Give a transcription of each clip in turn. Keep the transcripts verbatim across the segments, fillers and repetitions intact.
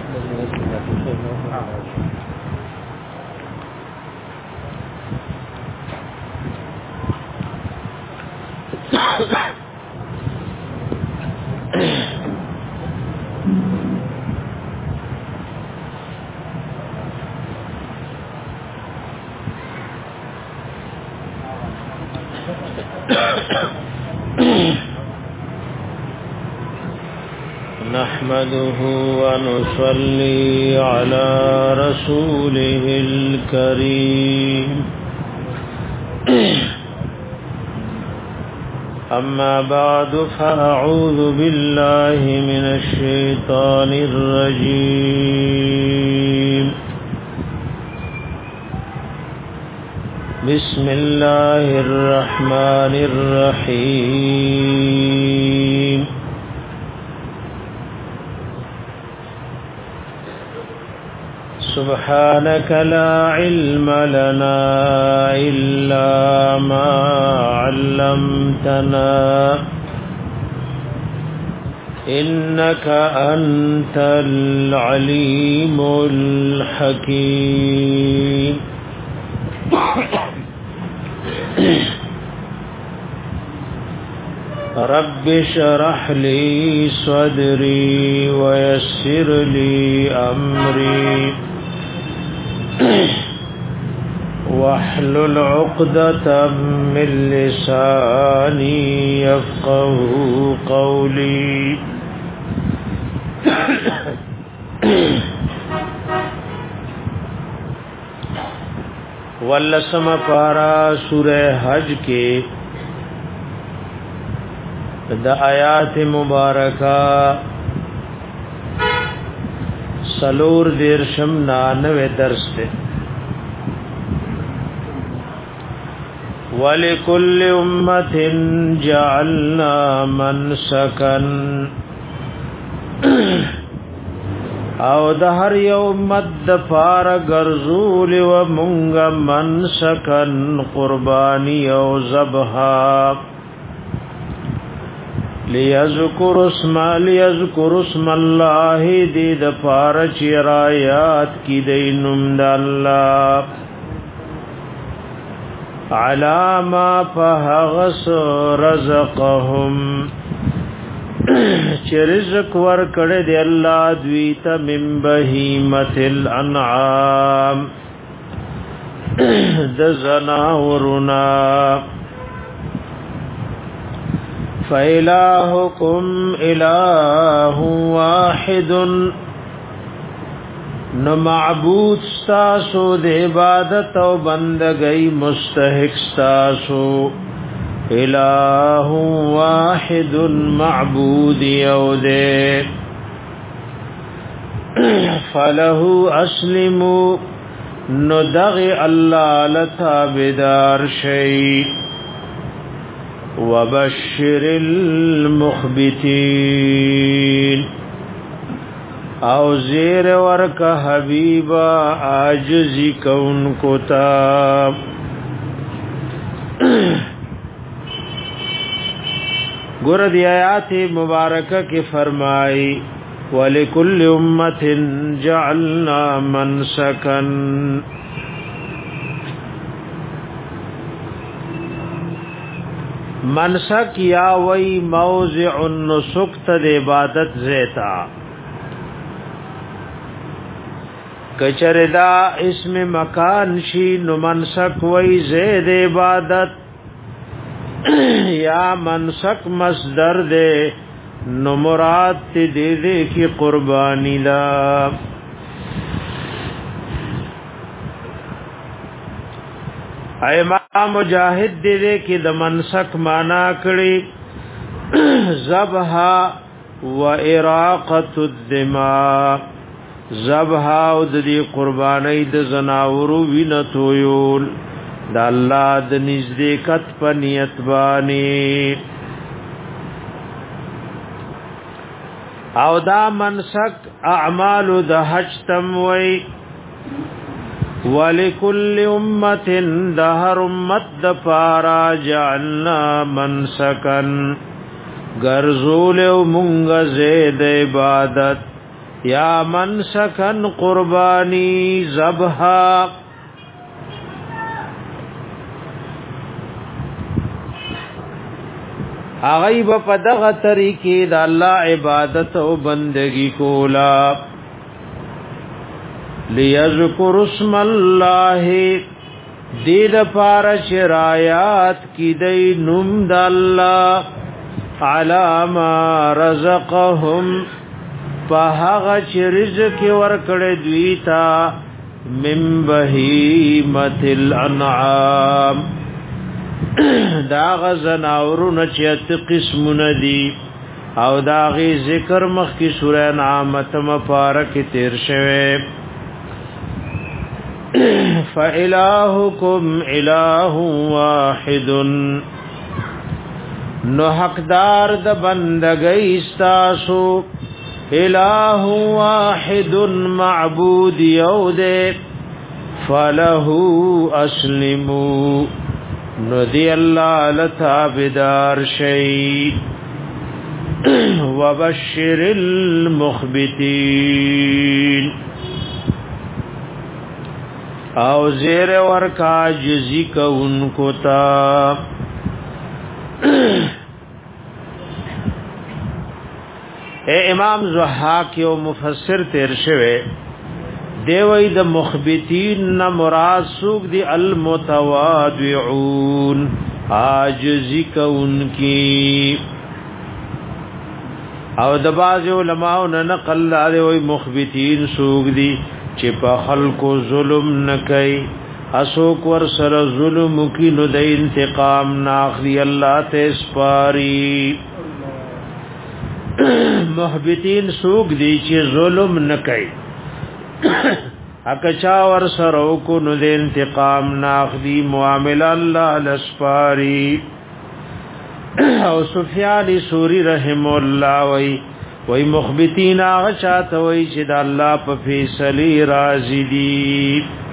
نحمده ونصلي على رسوله الكريم أما بعد فأعوذ بالله من الشيطان الرجيم بسم الله الرحمن الرحيم سبحانك لا علم لنا إلا ما علمتنا إنك أنت العليم الحكيم رب اشرح لي صدري ويسر لي أمري واحلل عقدة من لساني يفقه قولي واللسم پارا سورہ حج کے دا آیات مبارکہ سلور دیرشم نانوے درس تے وَلِكُلِّ أُمَّةٍ جَعَلْنَا مَنْسَكًا او د هر یو امت د پار ګرځول و مونږ منسکن قربانی او ذبحا ليذكر اسم ليذكر اسم الله دې د پار چرایات کی دینم د الله علاما فهغس رزقهم چې رزق ور کړه دی الله دوی ته من بهیمت الانعام د زناورنا فإلهكم إله واحد نو معبود ستاسو د عبادت او بندګۍ مستحق ستاسو الہ واحد معبود یوده فله اسلموا ندغ الله لتابدار شيء وبشر المخبتين او زیر ورک حبیبا عاجزی کون کو تا ګور دی آیات مبارکه کې فرمای ولکل امه جعلنا منسکا منسک یا وی موضع النسک ته عبادت زیتا کچردا اسم مکان شی نو منسک وی زید عبادت یا منسک مصدر دے نو مراد تی دے دے کی قربانی لا امام مجاہد دے دے کی د منسک مانا کړي ذبح و اراقه الدماء ذبح او د قربانی د زناورو وینتو یول د الله د نزدېکت په نیت باندې او دا منسک اعمال د حج تموي ولکل امه دهر امت د پارا جعلنا منسکن غرزول او مونږ زید عبادت یا منسکن قربانی ذبحا اغیب پدغ طریقی دا اللہ عبادت و بندگی کولا لیذکر اسم اللہ دید پار شرایات کی دی نم دا اللہ علاما رزقهم پہغ چرزق ورکڑ دویتا من بہیمت الانعام داغ زناورون چیت قسم ندی او داغی ذکر مخ کی سورہ نعامت مپارک تیر شوے فَإِلَاهُكُمْ إِلَاهٌ وَاحِدٌ نو حقدار د بندگی استاسو الہ واحد معبود یود فله اسلموا نو دی اللہ لتابدار شئی وبشر المخبتین او زیر ورکا جزی کا انکو تا اے امام ضحاک یو مفسر تیر شوے دیوی د مخبتین نا مراد سوک دی المتواضعون عاجزی کا انکی او د باز علماء نه نقل لاره وي مخبتین سوق دي چې په خلکو ظلم نکي اسوک ور سره ظلم کی نو د انتقام ناخلی الله ته سپاري محبتین سوق دي چې ظلم نکي اکچا ور سره کو نو د انتقام ناخلی معاملہ الله لسپاري او سفیان سوری رحم الله وی وی مخبتین آغا چاہتا وی چی دا اللہ پا فیصلی رازی دی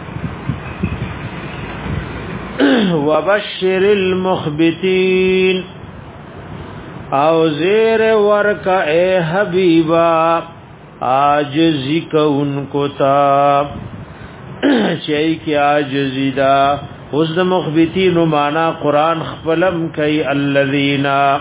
وبشر المخبتین او زیر ورکا اے حبیبا آجزی کا انکو تا چی کی آجزی دا اس د مخبتین معنا قران خپلم کای الذین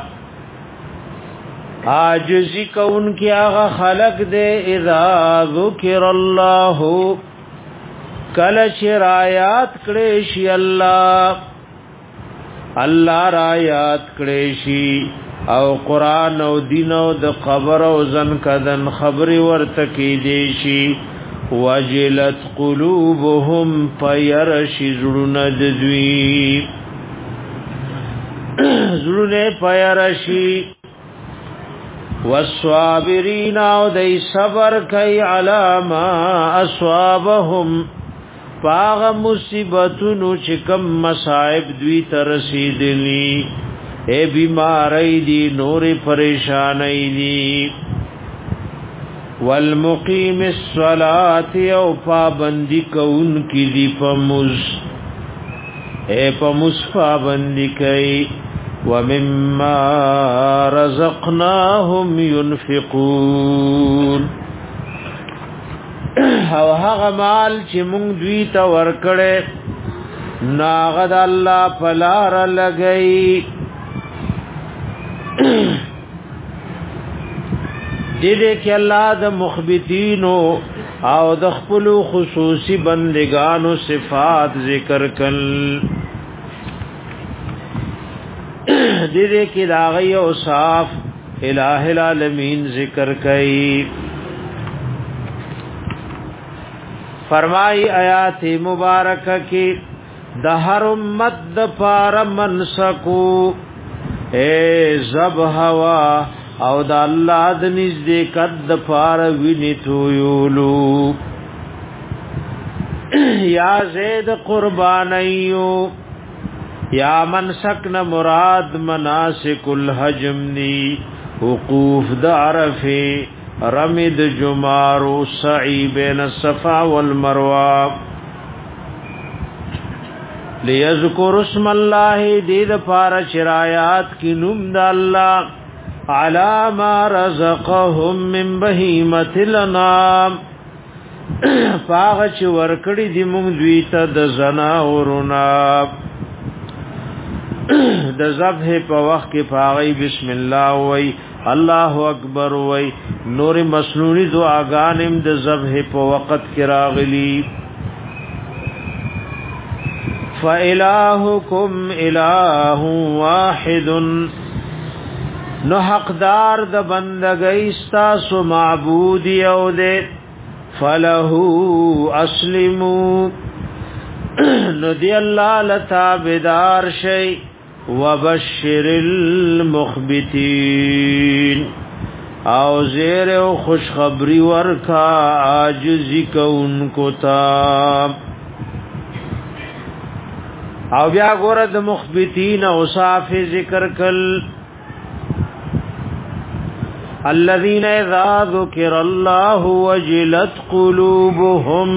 عاجزی کون کی هغه خلق دے اذا ذکر الله کل شرایات کړي شی الله الله رایات کړي شی او قران او دین او د خبر او زن کدن خبر ورته کی دی شی وجلت قلوبهم فيرش زړونه ددوی زړونه فيرشي والصابرین او دای صبر کوي علاما اصابهم پاغ مصیبتونو چې کم مصائب دوی ترسیدلی اے بیماری دی نور پریشانی دی والمقیم الصلاة او پابندی کون کی دی پمز اے پمز پابندی کئی ومما رزقناهم ينفقون او هغه مال چې مونږ دوی ته ورکړې ناغد الله پلار لګئی دې دې کې الله د مخبتینو او د خپل خصوصي بندگانو صفات ذکر کړل دې دې کې داغي او صاف الہ العالمین ذکر کړي فرمای آیات مبارکه کې د هر امت د پار منسکو اے ذبح وا او د الله د نږدې کد پار ویني تو یولو یا زید قربانیو یا منسک نہ مراد مناسک الحجم دی وقوف د عرفه رمد جمارو سعی بین الصفا والمروه لیذکر اسم الله دید پار شرایات کی نوم د الله على ما رزقهم من بهیمة الانام فاغچ ورکړی دی مونږ دوی ته د زناورنا د ذبح په وخت کې پاغي بسم الله وای الله اکبر وای نور مسنونی دعاګانم د ذبح په وخت کې راغلی فإلهكم إله واحد نو حقدار د بندګۍ ستاسو معبود یو دې فله اسلموا نو دی الله لتابدار شي وبشر المخبتين او زیر او خوشخبری ورکا عاجزی کونکو تا او بیا ګوره د مخبتین او صاف ذکر کل الذين اذا ذكر الله وجلت قلوبهم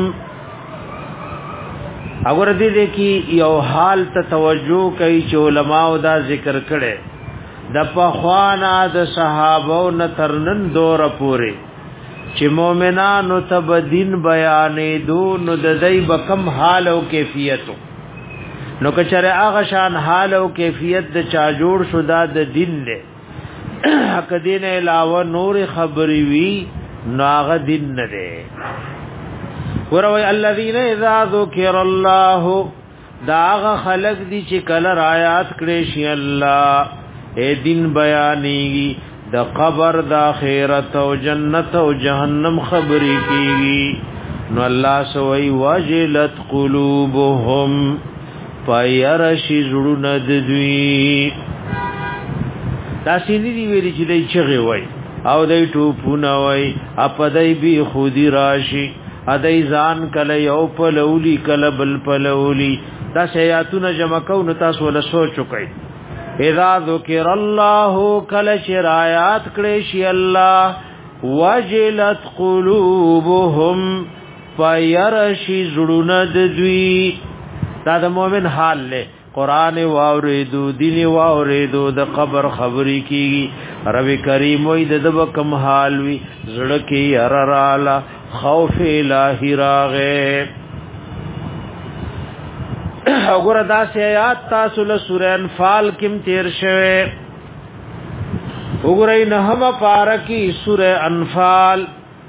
اگر دې دې کې یو حال ته توجه کوي چې علماء دا ذکر کړي د پخوانا د صحابو نه ترنن دور پورې چې مؤمنانو ته دین بیانې دو نو د دې بکم حال او کیفیت نو کچره هغه شان حال او کیفیت د چا جوړ شودا د دین له حق دین علاوه نور خبري وی ناغه دین نه ده وروي الذين اذا ذكر الله داغه خلق دي چې کله آیات کړي شي الله اے دین بیانېږي د قبر د آخرت او جنت او جهنم خبري کیږي نو الله سوئی واجلت قلوبهم پایرشی زړونه د دوی تاسو دې ویلي چې دای چغه وای او دای ټوپونه وای اپدای بی خودی راشي ادای ځان کله یو په لولي کله بل په لولي دا شیاطونه جمع کو نو تاسو ول سوچ کوي اذا ذکر الله کله شرایات کړي شي الله وجلت قلوبهم فیرشی زړونه د دوی دا د مؤمن حال له قران واوریدو دین واوریدو د قبر خبري کی رب کریم وې د وکم حال وی زړه کې يرالا خوف الہی راغه وګوره دا آیات تاسو له سورہ انفال کې تیر شوه وګورئ نه هم پارکی سورہ انفال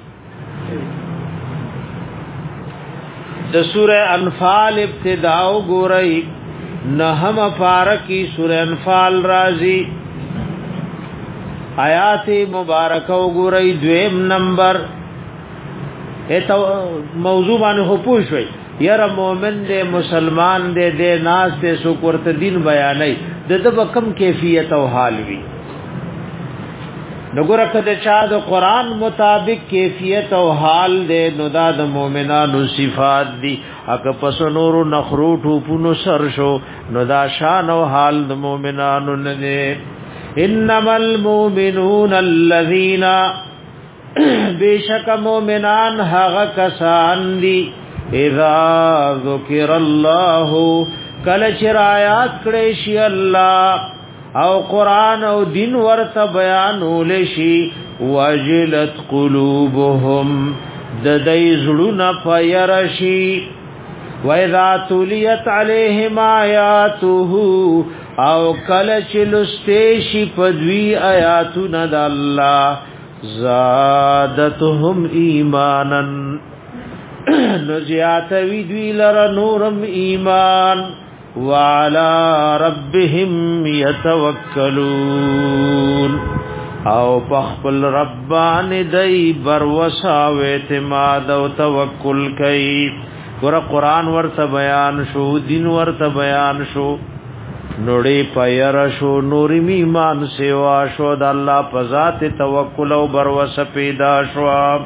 د سورہ انفال ابتدا وګورئ نهم پارکی سورہ انفال رازی آیات مبارکه وګورئ دویم نمبر ایتو موضوع باندې خو پوښوي یاره مؤمن دې مسلمان دې دې ناز دې سو کوړت دین بیانای د دې کم کیفیت او حال وی نګور کده چا د قران مطابق کیفیت او حال دې نو دا د مؤمنانو صفات دي اګه پس نور نخروټو پونو سر شو نو دا شان او حال د مؤمنانو نه دي انما المؤمنون الذين بیشک مؤمنان هغه کسان دي اذا ذکر الله کله شرایات کړي شي الله او قران او دین ورته بیانول شي وجلت قلوبهم د دې زړونه پيرشي واذا تليت عليهم آیاته او کله چې لستېشي پدوی آیاتونه د الله زادتهم ایمانا نزیات وی دوی لر نورم ایمان وعلى ربهم يتوکلون او پخپل ربان دای بروسا و اعتماد او توکل کوي ور قران ورته بیان شو دین ورته بیان شو نوړي پیر شو نوري ایمان سیوا شو د الله په ذات توکل او بروسه پیدا شو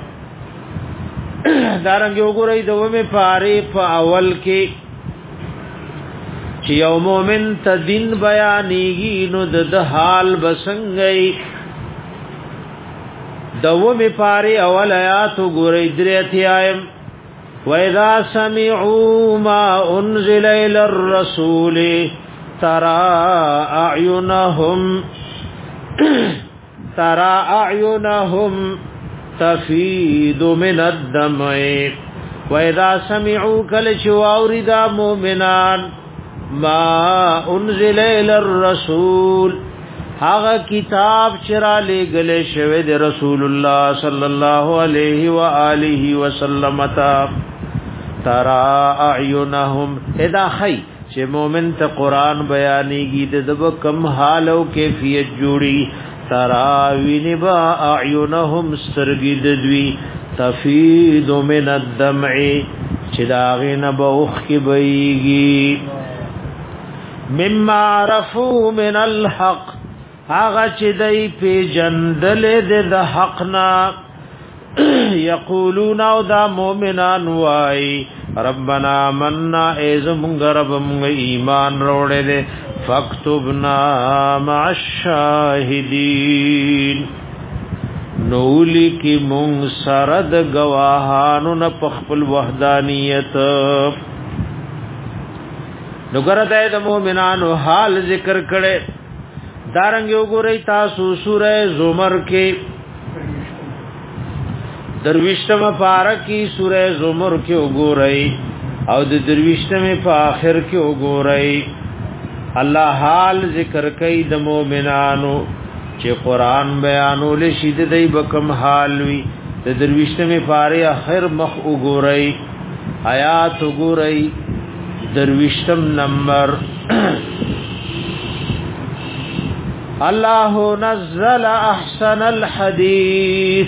دارنګ وګورئ دومه پاره په اول کې چې یو مؤمن ته دین بیانېږي نو د حال بسنګي دومه پاره اول آیات وګورئ درته آیم وَإِذَا سَمِعُوا مَا أُنزِلَ إِلَى الرَّسُولِ تَرَى أَعْيُنَهُمْ ترى اعینهم تفید من الدمع واذا سمعوا كل شواورد مؤمنان ما انزل الى الرسول هغه کتاب چرا لګل شوی د رسول الله صلی الله علیه و آله وسلم تا ترى اعینهم اذا خی چې مؤمن ته قران بیانېږي د دب کم حال او کیفیت جوړي تراوین با اعینهم سترګې د دوی تفید من الدمع چې داغه بوخ کې بيږي مما عرفوا من الحق هغه چې دای په جندل د حقنا یقولون او دا مؤمنان وای ربنا مننا ایزم غربم ایمان روړې دې فاکتبنا مع الشاهدین نولی کی مونږ سره د گواهانو نه خپل وحدانیت نو ګرځي د مؤمنانو حال ذکر کړي دارنګ وګورئ تاسو سورې زمر کې درويشتم پارکی سورې زمر کې وګورئ او د درويشتم په آخر کې وګورئ الله حال ذکر کوي د مؤمنانو چې قران بیانول شي د دې بکم حال وی د درويشتم پاره اخر مخ وګورئ آیات وګورئ درويشتم نمبر الله نزل احسن الحديث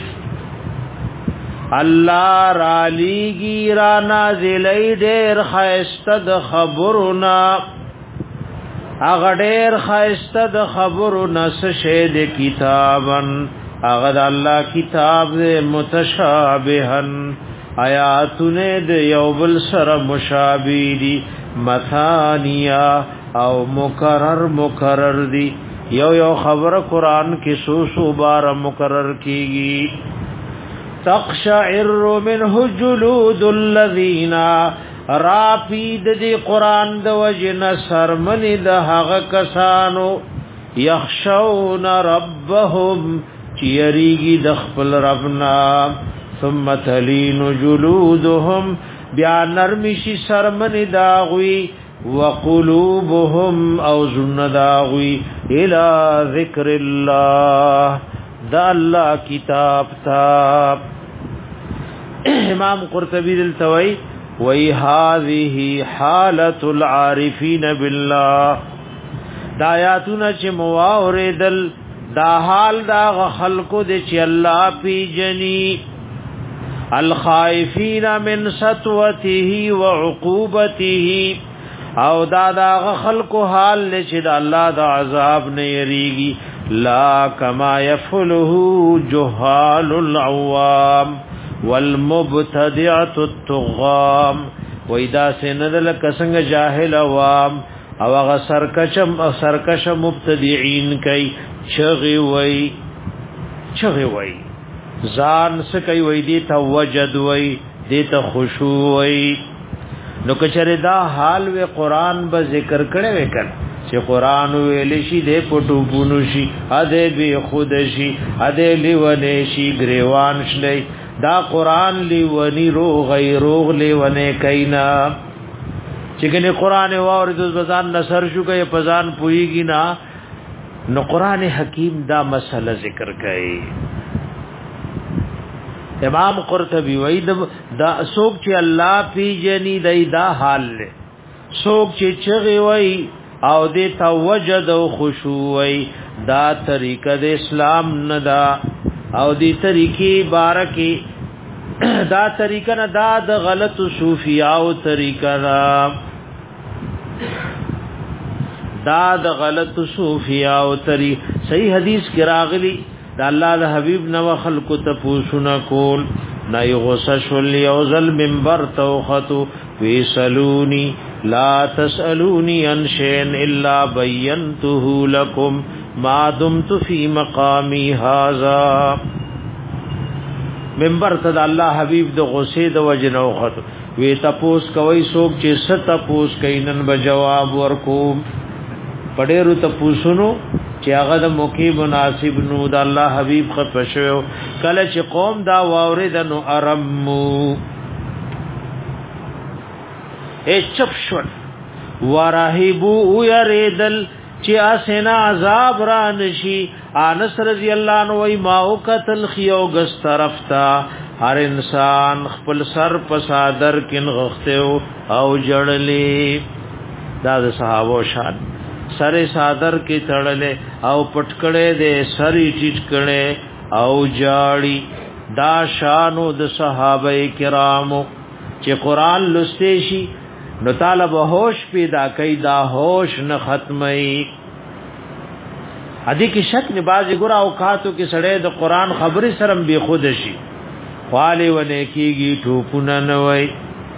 الله را لیگی را نازلی دیر خیسته د خبرنا اغا دیر خیسته د خبرنا سشید کتابن اغا د اللہ کتاب دے متشابہن آیاتن دے یوبل سر مشابی دی مثانیا او مکرر مکرر دی یو یو خبر قرآن کی سو سو بار مکرر کیگی تقشعر منه جلود الذين رافید دی قرآن د وجن سرمن د هغه کسانو یخشون ربهم چیریږي د خپل ربنا ثم تلين جلودهم بیا نرمشي سرمن داغوي وقلوبهم او زن داغوي الى ذکر الله دا الله کتاب تاب امام قرطبی دلتوی وی هذه حالت العارفین بالله دا آیاتونه چې مواوردل دا حال دا خلقو د چې الله پی جنی الخائفین من سطوته وعقوبته او دا دا خلقو حال چې د الله د عذاب نه یریږي لا کما يفعله جهال العوام والمبتدعه الطغام وېدا سندل کسنګ جاهل عوام او هغه سرکشم او سرکش مبتدعين کوي چغي وای چغي وای ځان سکي وای دي توجد وای دي ته خشوع وای نو کچره دا حال و قران به ذکر کړي وکړ چې قران ویل شي د پټو بونو شي اده به خود شي اده لیونه شي گریوان شلي دا قران لیونی رو غیروغ لیونه کینا چې کنه قران واور د ځان نصر شو کې پزان پويږي نا نو قران حکیم دا مسله ذکر کوي امام قرطبی وای دا سوک چې الله پی جنی دای دا حال له سوک چې چغي وای او دې توجد او خشوع وای دا طریقه د اسلام نه دا او دې طریقې بارکه دا طریقه نه دا د غلط صوفیاء او طریقه دا دا د غلط صوفیاء او طریقه صحیح حدیث کې راغلی دا الله د حبیب نو خلق ته پوښونه کول نه یغسش الیوزل منبر توختو ویسلونی لا تسالونی عن شیء الا بینته لكم ما دمت فی مقامی هذا منبر ته الله حبیب د غصې د وجنو خط وی تپوس کوي سوک چې ست تپوس کینن به جواب ورکو پډېرو تپوسونو چې هغه د موقع مناسب نو د الله حبيب خفشو کله چې قوم دا واورید نو ارمو اے چپ شو ورهبو یریدل چې اسنا عذاب را نشي. انس رضی الله عنه وای ما او قتل خيو غس طرف تا هر انسان خپل سر په صادر کین غخته او جړلې. دا د صحابه شان سر صادر کې تړلې او پټکړې دې سری ټیټ کړي او جاړي. دا شانو د صحابه کرامو چې قران لسته شي نو طالب هوش پیدا کوي. دا هوش نه ختمي. ادي کې شک نه بازي ګور اوقاتو کې سړې د قران خبري سرم به خود شي خالی ونه کېږي ټوپونه نه وای.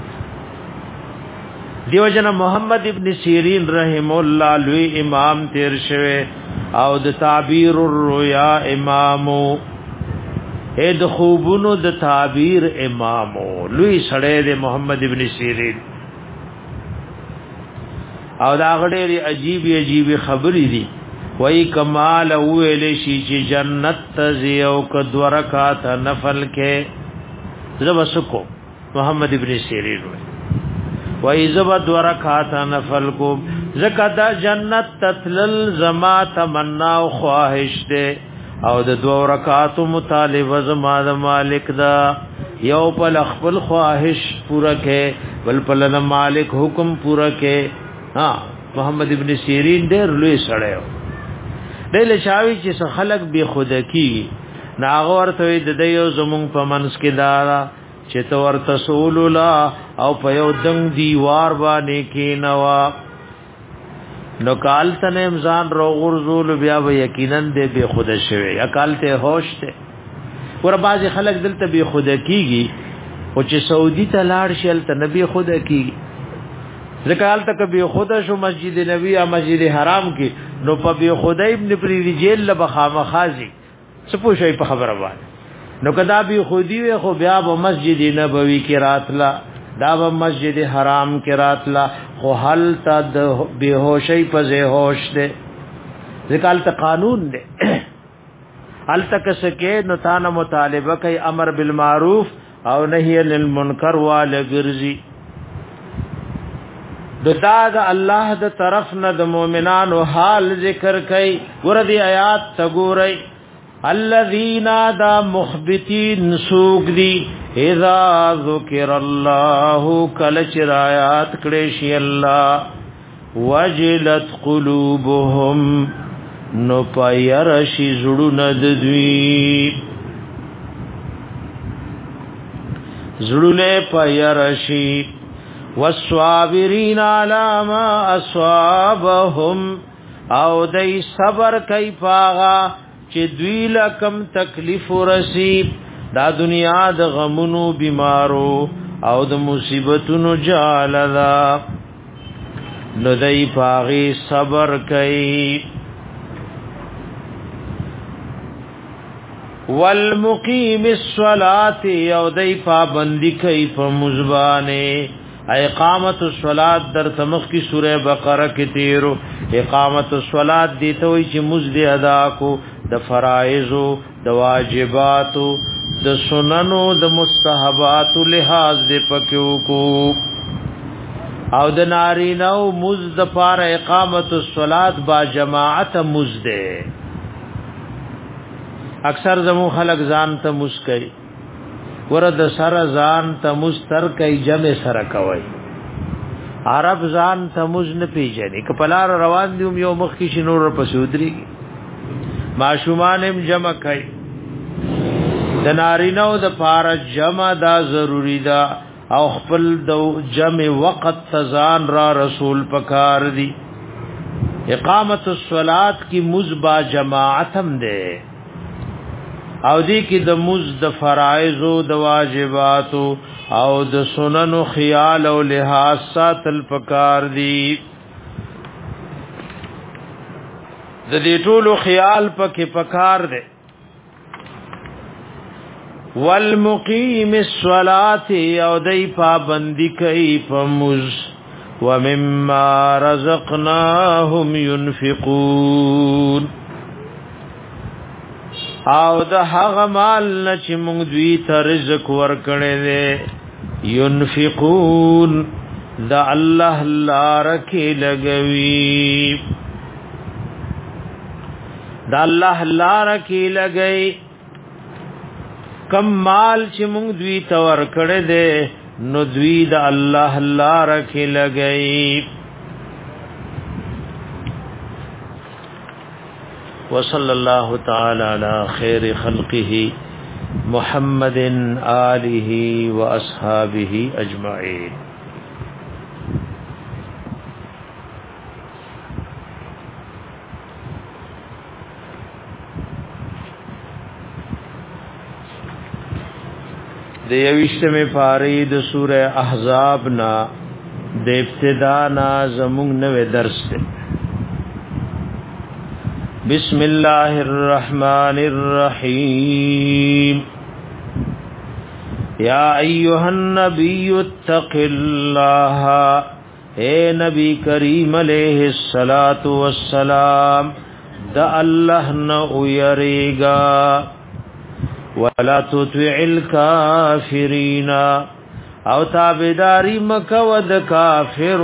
دیو جن محمد ابن سیرین رحم الله لوی امام تیر شوه او د تعبیر الرؤیا امامو اې د خوبونو د تعبیر امامو لوی سړې د محمد ابن سیرین او دا غډېری عجیب عجیب خبرې دي. وای کمال ویل شي چې جنت تزي او کدو رکعات نفل کې زبسکو محمد ابن سیرین وای زب دو رکعات نفل کو زکات جنت تتلل زما تمنا او خواهش ده او د دو رکعات مطالبه زما د مالک دا یو په خپل خواهش پورا کې بل په مالک حکم پورا کې. ها محمد ابن سیرین ډېر لوی سړی دل شاوی چې خلق به خود کی ناغه ورته د دیو زمون په منس کې دارا چې تو ورته رسول الله او په یو دنګ دیوار باندې کې نوا نو کال تنه امزان رو غرزول بیا به یقینا دې به خود شوی یا کال ته هوش ته ور باز خلق دلته به خود کیږي او چې سعودي ته لاړ شل ته نبی خود کیږي ذکال تک به خدا شو مسجد نبی او مسجد حرام کې نو په به خدای ابن پری جیل له بخامخازي سپو شي په خبره وای نو کدا به خودي وي خو بیا په مسجد نبوي کې راتلا دا په مسجد حرام کې راتلا خو حل ته د بهوشي په زه هوش ده ذکال ته قانون ده حل تک سکه نو تانه مطالبه کوي امر بالمعروف او نهي عن المنکر وال غرزي. د دا د الله د طرف نه د مؤمنانو حال ذکر کئ ور دي آیات تګورئ. الذين دا مخبتين سوق دي اذا ذکر الله کل چرایات کړي شي الله وجلت قلوبهم نو پایر شي زړونه د دوی زړونه پایر شي. والصابرین علی ما اصابهم او دای صبر کوي پاغا چې دوی لکم تکلیف ورسی دا دنیا د غمونو بیمارو او د مصیبتونو جالدا نو دای پاغي صبر کوي. والمقیم الصلاة او دای پابندی کوي په مزبانه. اقامت الصلاة در تمخ کی سورہ بقرہ کی تیرو اقامت الصلاة دیتا ہوئی چی مزد ادا کو د فرائضو د واجباتو د سننو د مستحباتو لحاظ دی پکیو کو او د نارینو مزد پار اقامت الصلاة با جماعت مزد اکثر زمو خلق ځان ته مسکئی ورد سر ځان ته مستر کای جمع سره کوي عرب ځان ته مزن پیژني کپلار روان دیوم یو مخ کی شنور پسودري ماشومانم جمع کوي د نارینو د پار جمع دا ضروری دا او خپل د جمع وقت تزان را رسول پکار دی. اقامت الصلاة کی مزبا جماعتم دے او دی کی د مز د فرائض او د واجبات او د سنن او خیال او لحاظ ساتل پکار دی. د دې ټولو خیال پکې پکار دی. والمقیم الصلاة او دی پابندی کوي په مز ومما رزقناهم ينفقون او د هغه مال نه چې موږ دوی ته رزق ورکړی دی ينفقون د الله لار کې لګوي د الله لار کې لګي کم مال چې موږ دوی ته ورکړی دی نو دوی د الله لار کې لګي وصلی الله تعالی علی خیر خلقه محمد آله و اصحابه اجمعین د یوشتمه پاره د سوره احزاب نا د ابتدا نا زمون نوې درس ده بسم الله الرحمن الرحیم یا ایها النبی اتق الله اے نبی کریم علیہ الصلات والسلام د الله نو یریگا ولا تطع الكافرين او تابداری مکو د کافر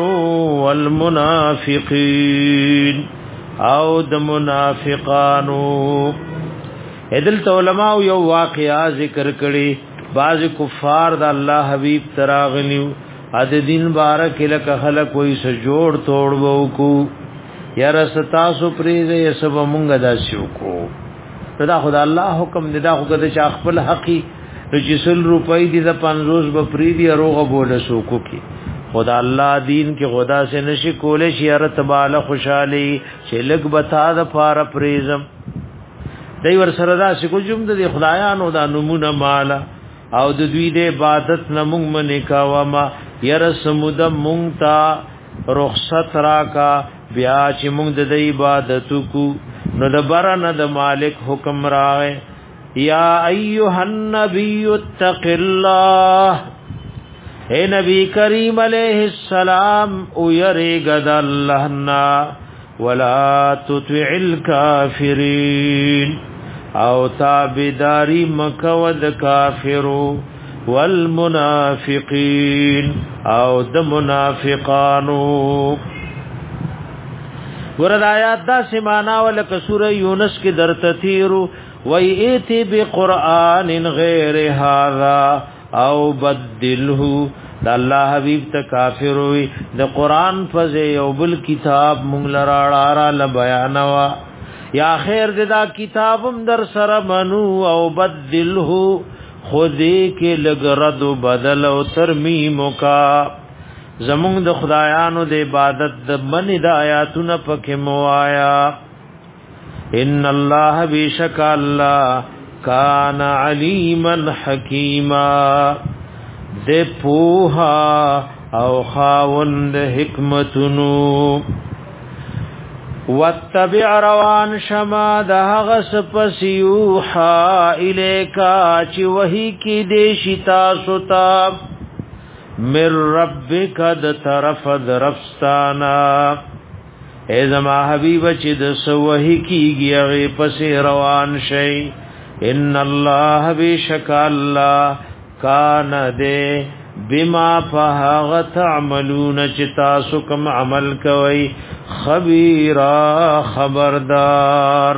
والمنافقین او د منافقانو ادل علماء یو واقعا ذکر کړي بعض کفار د الله حبیب تراغلیو اد دین بارک لک خلق وې س جوړ توړ وو کو یا رستا سو پریزه سب مونږ داسیو کو دا خدای الله حکم دی دا خو د چا خپل حقي رجسل روپۍ دي د پنځوس بپری دی روغه بوله سو کو کی خدا الله دین کې خدا سے نشي کولې شي رتباله خوشالي چې لګ بتا د پار پریزم دای ور سره دا چې کو جوم د خدایانو دا نمونه مالا او د دوی د عبادت نمون منې کاوما ير سمود مونږ تا رخصت راکا بیا چې مونږ د عبادت کو نو د برن د مالک حکم راغې یا ایها النبی اتق الله اے نبی کریم علیہ السلام او یریگا د الله نا ولا تطع الکافرین او تابداری مکو د کافرو والمنافقین او د منافقانو ورد آیات دا سمانا ولک سورہ یونس کی در تثیرو وی ایتی بقرآن غیر هذا او بدلہو دا اللہ حبیب تا کافر ہوئی دا قرآن فزے یو بل کتاب مونگ لراڑارا لبیانوا یا خیر دا کتابم در سر منو او بدلہو خودی کے لگرد و بدل و ترمیمو کا زمونږ د خدایانو د عبادت د منی د آیاتونه پکې موایا ان الله بیشک الله کان علیما حکیما د پوها او خاوند حکمتونو واتبع روان شما د هغه سپسیوحا الیکا چې وਹੀ کی دیشتا ستا من ربک د طرف درفستانا اے زما حبیب چې د سوهی کیږي هغه پس روان شي ان الله بشک الله کان دے بما فهغ تعملون چې تاسو کوم عمل کوي خبيرا خبردار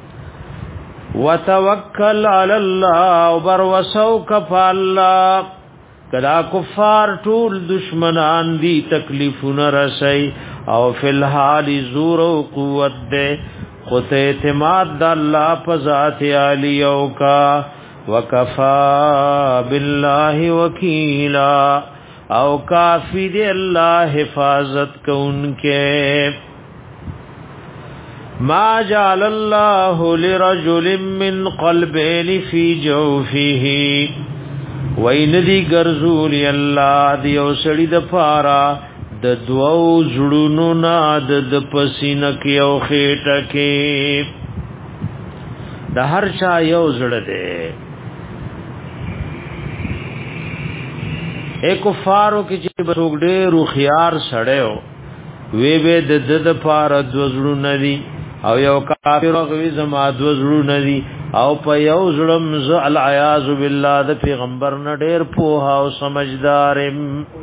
وتوکل علی الله وبر وسوک فالله کدا کفار ټول دشمنان دی تکلیفونه رسي او فی الحال زور او قوت دے خود اعتماد د الله په ذات علی او کا وکفا بالله وکیلا او کافی دی الله حفاظت کونکے ما جعل الله لرجل من قلبين في جوفه وین دی ګرځول الله دی او سړی د پارا د دوو زړونو نه د پسینه کې او خېټه کې د هر چا یو زړه دی اے کفارو کې چې بسوګ ډېر خيار سړیو وی به د د پارا د زړونو دی او یو کافر غوی زما د زړونو دی او په یو ظلم ز العیاذ بالله د پیغمبر نه ډیر پوها او سمجھدارم.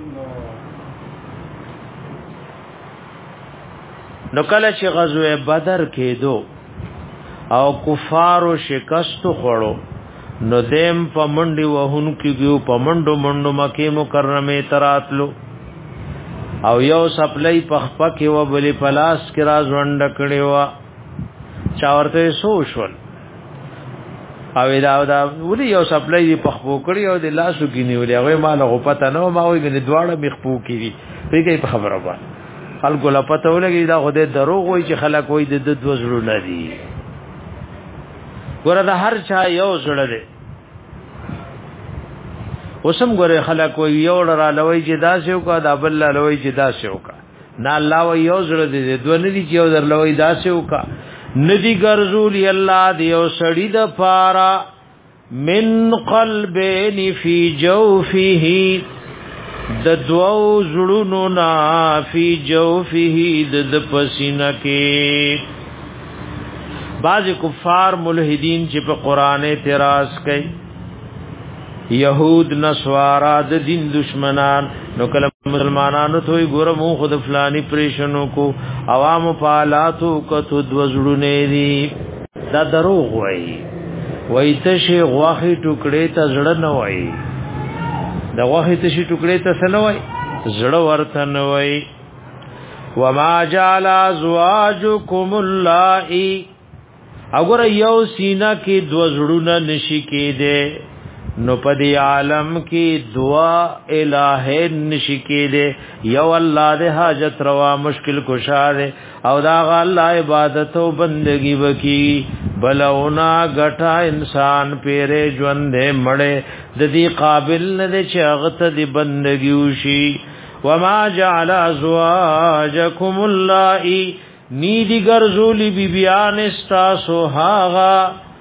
نو کله چې غزوه بدر کېدو او کفارو شکست خورو نو دیم په منډي وهون کېږي په منډو منډو مکه مکرمه تراتلو او یو سپلای پخپا کې و بلی پلاس کې راز وند کړي وا چا ورته سوشل او دا دا ولي یو سپلای پخپو کړي او د لاسو کې نیولې هغه مال غو پته نو ما وې غني دواړه مخپو کړي پیګي په خبره وای خلکو لا پته ولګي دا خو دې دروغ وای چې خلک وای د د وزړو نه دي ګوره دا هر چا یو زړه دی اوسم ګوره خلک وای یو را لوي چې دا شو کا دا بل لوي چې دا شو کا نه الله وای یو زړه دی دوه نه دي چې یو در لوي دا شو کا ندی ګرځول الله دی او سړی د پارا من قلبین فی جوفه د دوو زړونو نا فی جوفه د پسینه کې. بعض کفار ملحدین چې په قران اعتراض کوي یهود نسوارا د دین دشمنان نو کله مسلمانانو ته ګوره مو خود فلانی پریشنو کو عوام پالاتو کتو دوزړونه دي دا دروغ وای وای ته شی غواخي ټوکړې ته زړه نه وای دا غواخي ته شی ټوکړې ته څه نه وای زړه ورته نه وای. وما جعل ازواجکم اللائي اگر یو سینا کې دوزړونه نشی کېده نو پدی عالم کی دعا الہ نشی کی دے یو اللہ دے حاجت روا مشکل کشا دے او دا اللہ عبادت و بندگی وکی بلونا گٹا انسان پیرے جوندے مڑے ددی قابل ندے چاغت دی بندگی وشی. وما جعل ازواجکم اللائی نیدی گرزولی بی بیان استاسو هاغا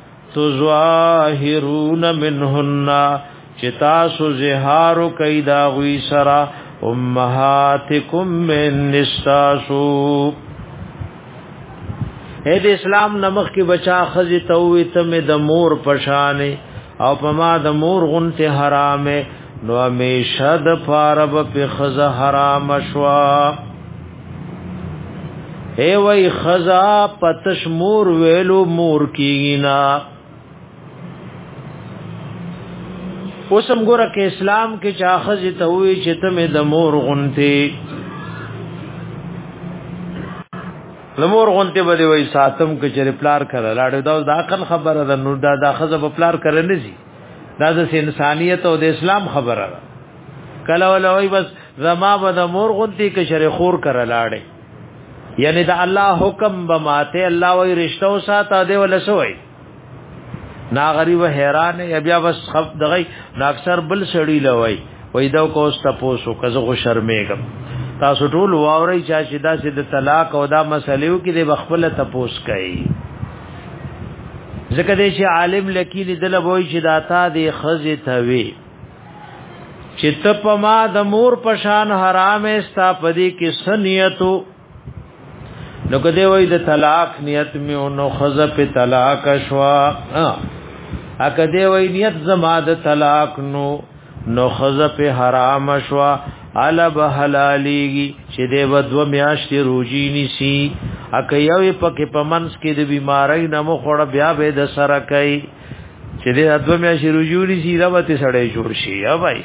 تظاهرون منهن چتاسو زهارو کیدا غوی سرا امهاتکم من نستاسو. اے د اسلام نمخ کی بچا خزی توی تم د مور پشانے او پما د مور غنته حرامه نو همیشه د پارب په خزه حرام شوا. اے وای خزا پتش مور ویلو مور کینا اوسم ګوره کې اسلام کې چاخذ ته وی چې ته مې د مور غنته لمور غنته بده وای ساتم کې چې پلار کړه لاړ دا د عقل خبره ده نو دا د خزه په پلار کړه نه زی دا د انسانیت او د اسلام خبره ده کله ولوي بس زما به د مور غنته کې شر خور کړه لاړ یعنی دا الله حکم بماته الله وای رشتہ او ساته دی ول سوئی نا غریب حیران یا بیا بس خف دغی نا اکثر بل سړی لوي وای دا کوس تاسو کزه غو شرمېګم تاسو ټول واوري چا چې دا چې د طلاق او دا مسلېو کې د بخپل تپوس کوي ځکه دې چې عالم لکین دل وای چې داتا دې خزه توي چې ته ما د مور پشان حرام استا پدی کې سنیتو نو کده وای د طلاق نیت می او نو خزه په طلاق شوا ا کده وای نیت زما د طلاق نو نو خزه په حرام شوا الا بحلالیږي چې د ودو میاشتې روجی نسی ا کيوي پکې پمنس کې د بیماری نمو خړ بیا به د سره کوي چې د ودو میاشتې روجی نسی راوته سړې جوړ شي ا بھائی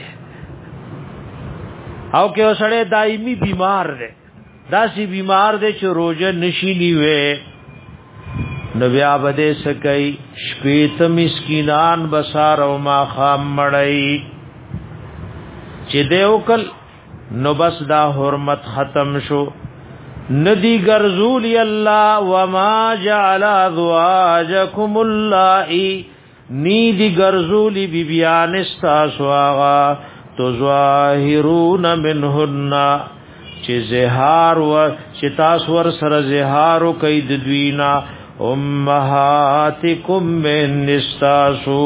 او کې سړې دایمي بیمار دی داسی بیمار دے چو روجہ نشی نیوے نو بیا بده سکی شپیت مسکینان بسار او ما خام مڑئی چی دیو کل نو بس دا حرمت ختم شو ندی گرزولی اللہ وما جعل ازواجکم اللائی نیدی گرزولی بی بیان استاسو آغا تظاہرون منہن چې زهار و چې تاسو ور سره زهار کوي د دوینا امهاتکم من نستاسو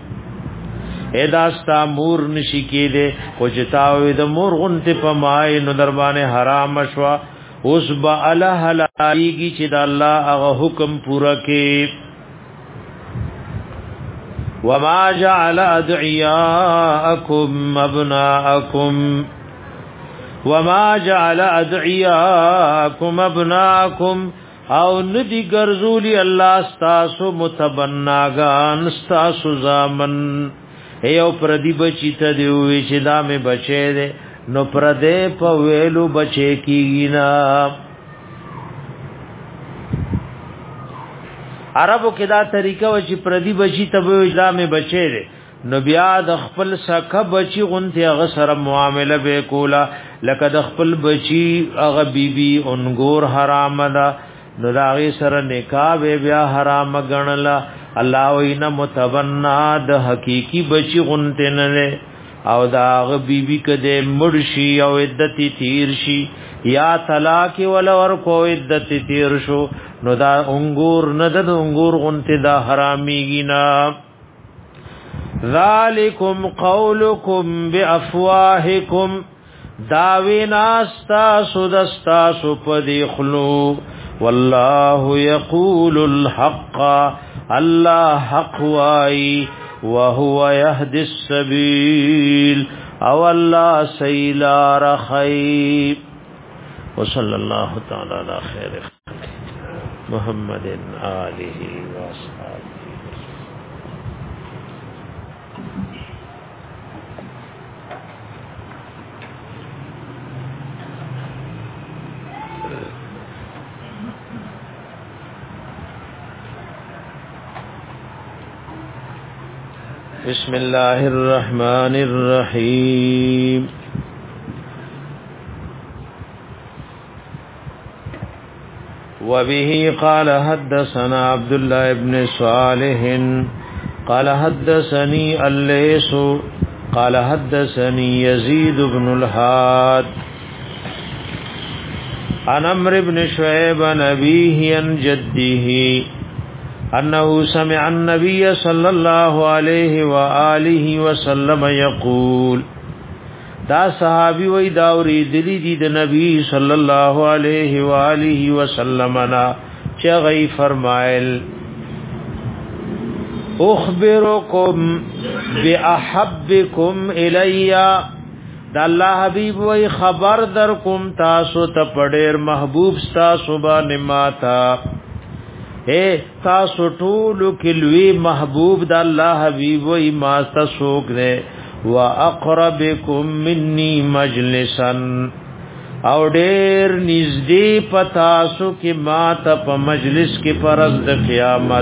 اداستا مور نشی کېده او چې تاوې د مور غنته پمای نو دربانه حرام شوا اوس با الله حلاليږي چې د الله هغه حکم پورا کې وما جعل ادعياءكم ابناءكم وما جعل ادعياءكم ابناءكم او ندی ګرځولی الله استاسو متبناګان استاسو زامن ایو پردی بچی ته دی وی چې دا مې بچی دی نو پردې په ویلو بچی کیږي نا عربو کې دا طریقه و چې پردی بچی ته وی دا مې بچی دی نو بیا د خپل سکه بچی غونته هغه سره معامله به کولا لکه د خپل بچی هغه بیبي انګور حرام ده نو داغي سره نکاح به بیا حرام غنلا الله وینا متبنا د حقيقي بچی غونته نه او داغه بیبي کده مرشي او عدت تیر شي یا طلاق ول ور کو عدت تیر شو نو دا انګور نه د انګور غونته دا حراميږي نا ذالکم قولکم بافواهکم داوینا استا سدستا سپدی خلو والله یقول الحق الله حق وای وهو يهدي السبيل او الله سيلا رخيب وصلى الله تعالى على خير محمد آله واصحابه بسم الله الرحمن الرحيم وبه قال حدثنا عبد الله بن صالح قال حدثني الليث قال حدثني يزيد بن الهاد عن عمرو بن شعيب عن أبيه عن جده انه سمع النبي صلى الله عليه واله وسلم يقول دا صحابي وې دا ورېدلې دي د نبی صلی الله علیه و آله وسلم نا چې غي فرمایل اخبركم باحبكم الیا دا الله حبیب وې خبر در کوم تاسو ته پډېر محبوب تاسو باندې ماتا اے تاسو ټول کلوی محبوب د الله حبیب و ما تاسو کړه واقربکم مني مجلسا او ډېر نږدې پتا سو کې ما ته په مجلس کې فرض د قیامت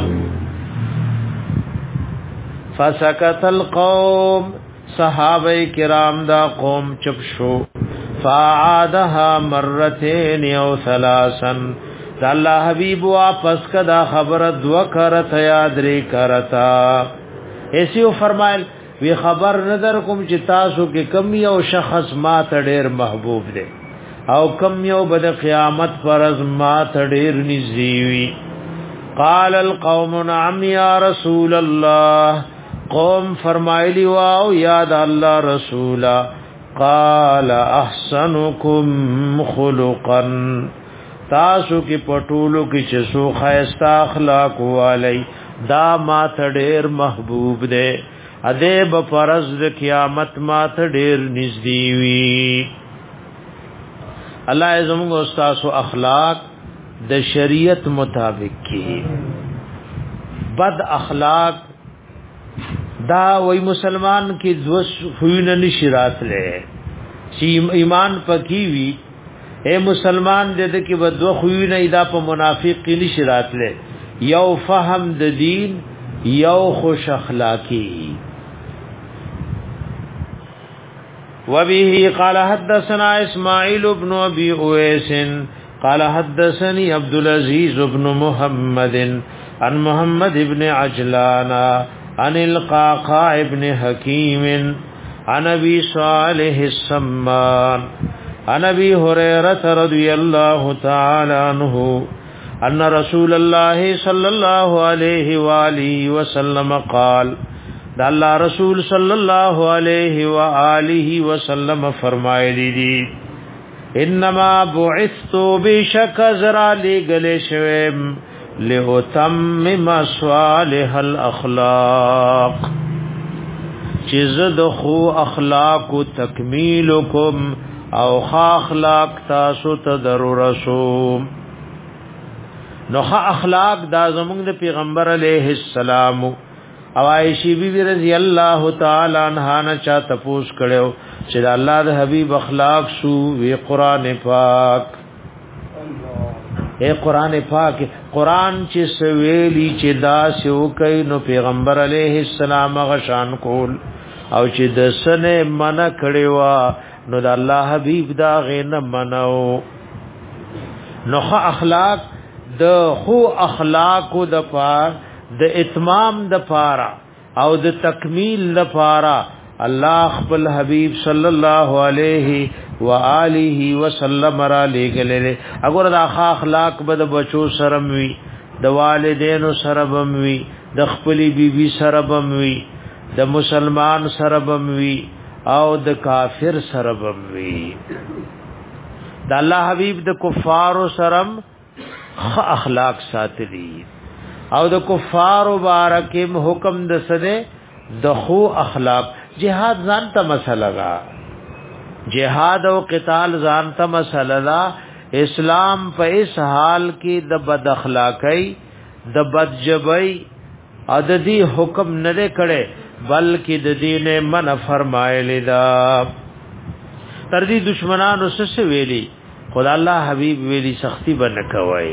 فسکت القوم صحابه کرام دا قوم چپ شو فعادها مرتين او ثلاثا دا الله حبیب واپس کدا خبر دو کرت یاد ری کرتا ایسیو فرمایل وی خبر نظر کوم چې تاسو کې کم یو شخص ما ته ډیر محبوب دی او کم یو بد قیامت پر از ما ته ډیر نږدې وی قال القوم نعم یا رسول الله قوم فرمایلی واو یاد الله رسولا قال احسنکم خلقا تاسو کې پټولو کې چې سو خیستا اخلاق والی دا ما ته ډېر محبوب دی ادب فرض د قیامت ما ته ډېر نږدې وي الله زموږ استاد اخلاق د شریعت مطابق کی بد اخلاق دا وای مسلمان کې دوس خوینه نشی راتله چې ایمان پکې وي اے مسلمان دې دې کې بدو خوینه ادا په منافق کې نشی راتله یو فهم د دین یو خوش اخلاقی وبه قال حدثنا اسماعيل بن ابي اويس قال حدثني عبد العزيز بن محمد عن محمد بن عجلان عن القعقاع بن حكيم عن ابي صالح السمان عن ابي هريره رضي الله تعالى عنه ان رسول الله صلى الله عليه واله وسلم قال دا الله رسول صلی الله علیه و آله وسلم فرمایلی دي انما بعثت بشک زرا لګل شوم لأتمم صالح الاخلاق چیز د خو اخلاق تکمیلکم او خا اخلاق تاسو ته ضرورسو نو خا اخلاق دا زمونږ د پیغمبر علیه السلام او عائشہ بی بی رضی الله تعالی عنها نه چا تپوس کړو چې د الله د حبیب اخلاق شو وی قران پاک اے قران پاک قران چې سویلی چې دا سو کوي نو پیغمبر علیه السلام غشان کول او چې د سنه منع کړي نو د الله حبیب دا غینه منو نو خ اخلاق د خو اخلاق د پار د اتمام د پارا او د تکمیل د پارا الله خپل حبیب صلی الله علیه و آله وسلم را لګلې اگر د اخلاق بد بچو سرم وی د والدینو سربم وی د خپل بیبي سربم وی د مسلمان سربم وی او د کافر سربم وی د الله حبیب د کفار سرم خ اخلاق ساتلی او د کفار مبارکم حکم د سده د خو اخلاق جهاد ځان ته مسله دا جهاد او قتال ځان ته مسله دا اسلام په اس حال کې د بد اخلاقی د بد جبئی عددی حکم نه کړي بلکې د دین من فرمایلی دا تر دې دشمنانو سس ویلي خدای الله حبیب ویلي سختی بنه کوي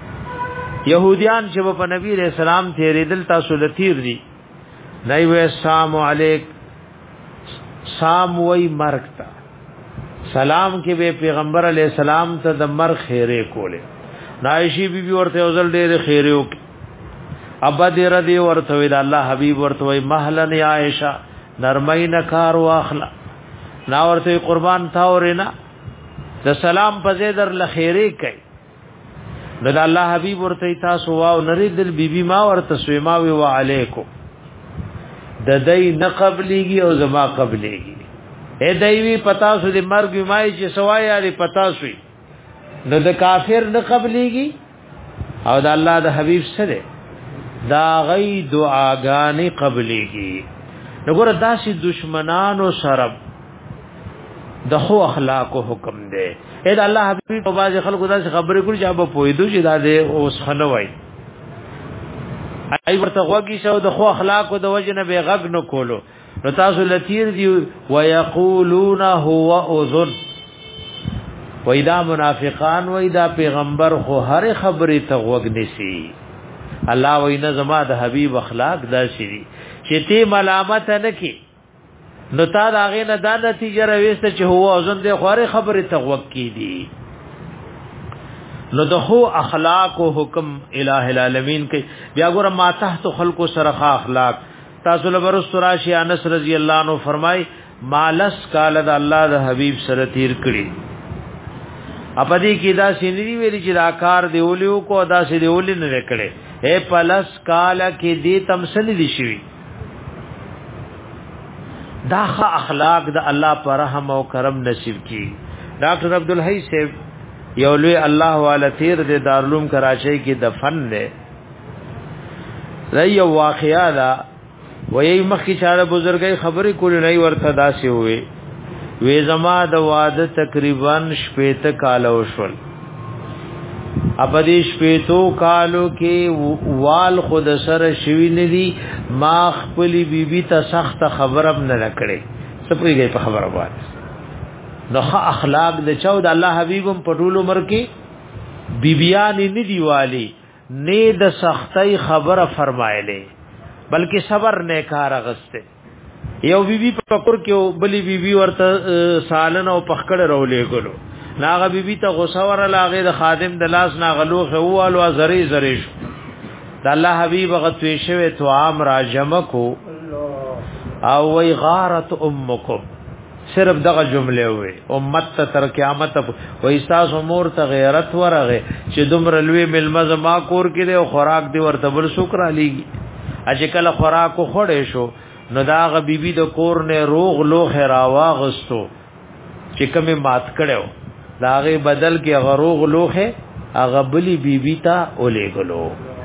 يهوديان چې په نبی رسول الله تیرېدل تاسو لتیر دي نه وي السلام علیک سام وی مرګ تا سلام کې به پیغمبر علی السلام ته د مرګ خیره کوله نائشی بی بی ورته اوزل ډېر خیره وک ابا دې ردی ورته وی د الله حبیب ورته وی مهلن یا عائشہ نرمین کار واخلا نا ورته قربان تا اورینا د سلام په زیدر لخیره کوي د الله حبیب ورته تاسو واو نریدل بی بی ما ورته سویما وی وعلیکم د دای نه قبليږي او زما قبليږي اے دایوی پتا سو د مرګ مای چې سوای یاري پتا سوی نو د کافر نه قبليږي او د الله د حبيب سره دا غي دعاګانې قبليږي نو ګور داسې دشمنانو سره د خو اخلاق حکم دی اے د الله حبيب په باز خلکو داسې خبرې کول چې ابا پویدو چې دا د اوس خنوي ای ورته غوږی شو د خو اخلاق او د وجنه به غږ نه کولو نو تاسو لتیر دی ويقولون هو اذن وېدا منافقان وېدا پیغمبر خو هر خبره ته غوږ نسی الله وینا زما د حبیب اخلاق دا شری چې تی ملامت نه کی نو تا دا غې نه دا نتیجه راويسته چې هو اذن د خو هر خبره ته غوږ کی دی نو دخو اخلاق و حکم الہ العالمین کی بیا ګور ما تحت خلق سرخ اخلاق تاسو لبر سراشی انس رضی اللہ عنہ فرمای مالس کال د الله د حبیب سره تیر کړي اپدی کی دا سینری ویلی چې دا کار دیولیو کو دا سی دیولی نه کړي اے پلس کال کې دی تمسل دي شوی دا اخلاق د الله پر رحم او کرم نصیب کی ډاکټر عبدالحی صاحب یو لوی الله والا تیر د دارالعلوم کراچۍ کې دفن دی رہی واقعیا دا وې مخکې چاره بزرګي خبرې کولې نه ورته داسې وې وې زما د واده تقریبا شپېته کال وشول ابدي شپېتو کالو کې وال خود سره شوی ندي ما خپل بیبي ته سخت خبرم نه کړې سپریږي په خبره وایي نو اخلاق د چاو د الله حبیبم پټول عمر کې بیبیان نه دیوالی نه د سختۍ خبره فرمایله بلکې صبر نه کار غسته یو بیبي په کور کې بلی بیبي ورته سالن او پخکړه رولې ګلو ناغه بیبي ته غوسه ور لاغه د خادم د لاس ناغلو خوالو زری زری شو د الله حبیب غتوي شوی تو عام را جمع کو او وی غارت امکم صرف دغه جمله وي امت ته تر قیامت و استاس امور ته غیرت ورغه چې دومره لوی ملمز ما کور کې له خوراک دی ورته بل شکر علیږي اجه کله خوراک خوړې شو نو داغه بیبي د کور نه روغ لوخ راواغستو چې کومه مات کړو داغه بدل کې غروغ لوخه هغه بلی بیبي تا اولې غلو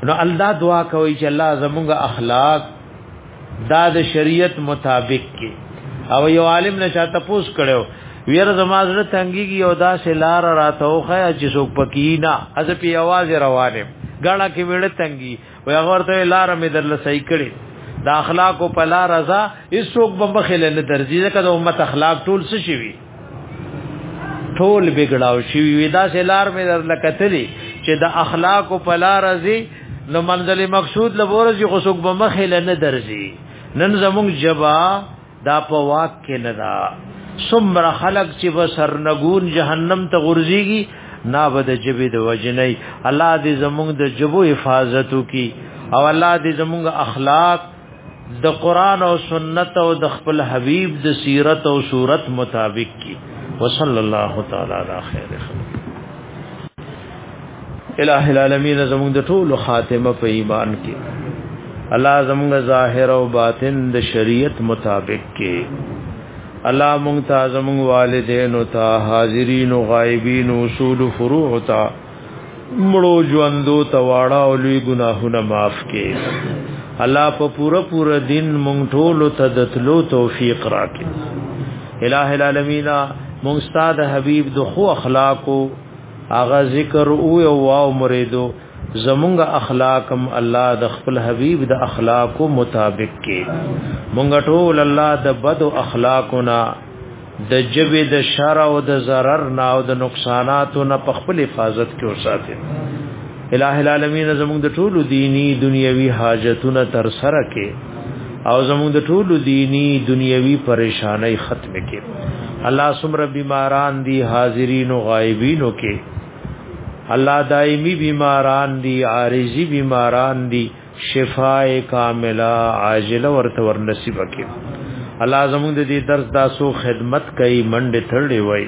نو الله دعا کوي چې الله زموږ اخلاق دا د شریعت مطابق کې. او یو عالم نه چاته پوس کړو ویر زمازره تنګيږي او دا سلار راتوخه چې څوک پکې نه از په आवाज روانه غاڼه کې وړ تنګي و هغه ورته لار مې درل صحیح کړي د اخلاق او پلا رضا هیڅ څوک بمخل نه درځي ځکه د امت اخلاق ټول څه شي وي ټول بګړاو شي وي دا سلار مې درل کتلې چې د اخلاق او پلا رضي نو منزل مقصود لورځي خو څوک بمخل نه درځي. نن زموږ جبا دا په واک کې نه دا سمره خلق چې وسرنګون جهنم ته غورځيږي نا بد جبې د وجنې. الله دې زموږ د جبو حفاظت وکي او الله دې زموږ اخلاق د قران او سنت او د خپل حبيب د سیرت او صورت مطابق کی. وصلی الله تعالی علی خیر خلق. الہ العالمین زموږ د ټول خاتمه په ایمان کې الله زموږ ظاهر او باطن د شریعت مطابق کې. الله مونږ ته زموږ والدین او ته حاضرین او غایبین او اصول فروع ته مړو ژوندو ته واړه او لوی ګناهونه معاف کړي. الله په پورا پورا دین مونږ ټول ته د تلو توفیق راکړي. الہ العالمین مونږ ستاسو حبیب د خو اخلاقو اغا ذکر او او مریدو زمونږ اخلاقم الله د خپل حبیب د اخلاقو مطابق کې. مونږ ټول الله د بد او اخلاقنا د جبه د شر او د zarar نه او د نقصاناتو نه په خپل حفاظت کې وساتي. الہ العالمین زمونږ د ټول دینی دنیوي حاجتونه تر سره کې او زمونږ د ټول دینی دنیوي پریشانای ختم کې. الله سمره بیماران دي حاضرین او غایبینو کې الله دائمی بیماران دی عارضی بیماران دی شفاء کاملہ عاجلہ ورته ور نصیب کړي. الله زموږ د دې درس داسو خدمت کوي منډه تړلې وای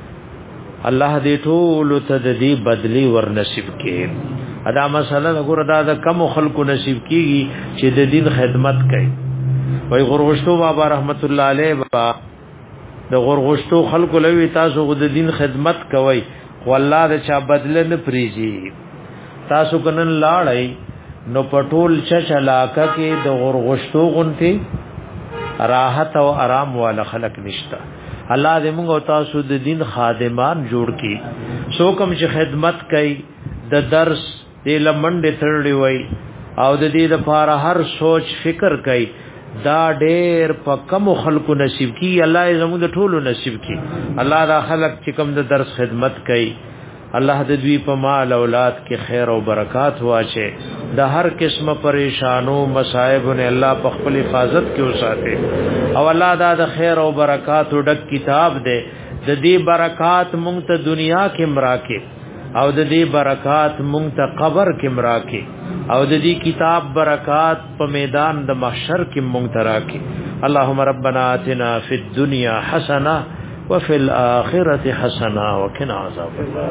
الله دې ټول ته د دې بدلی ور نصیب کړي. ادا مسله وګوره دا د کم خلکو نصیب کیږي چې د دین خدمت کوي. وای غرغشتو بابا رحمت الله علیه با د غرغشتو خلکو لوي تاسو د دین خدمت کوي والله د چا بدل نه پریږي. تاسو کنن لاړی نو پټول چچ علاقه کې د غرغشتو غونتی راحت او آرام والا خلق نشتا. الله دې موږ او تاسو د دین خادمان جوړ کړي. سو کوم چې خدمت کوي د درس د لمنډه تړلې وای او د دې لپاره هر سوچ فکر کوي دا ډېر په کم خلکو نصیب کی. الله زموږ د ټولو نصیب کی. الله دا خلق چې کوم د درس خدمت کوي الله د دوی په مال اولاد کې خیر او برکات واچي. د هر قسمه پریشانو مصائب نه الله په خپل حفاظت کې وساتي او الله دا د خیر او برکات ډک کتاب دی. د دې برکات مونږ ته دنیا کې مراکه او د دې برکات مونږ ته قبر کې مراکه او د دې کتاب برکات په میدان د محشر کې مونږ ته راکه. اللهم ربنا آتنا فی الدنيا حسنه وفي الاخره حسنه وقنا عذاب النار.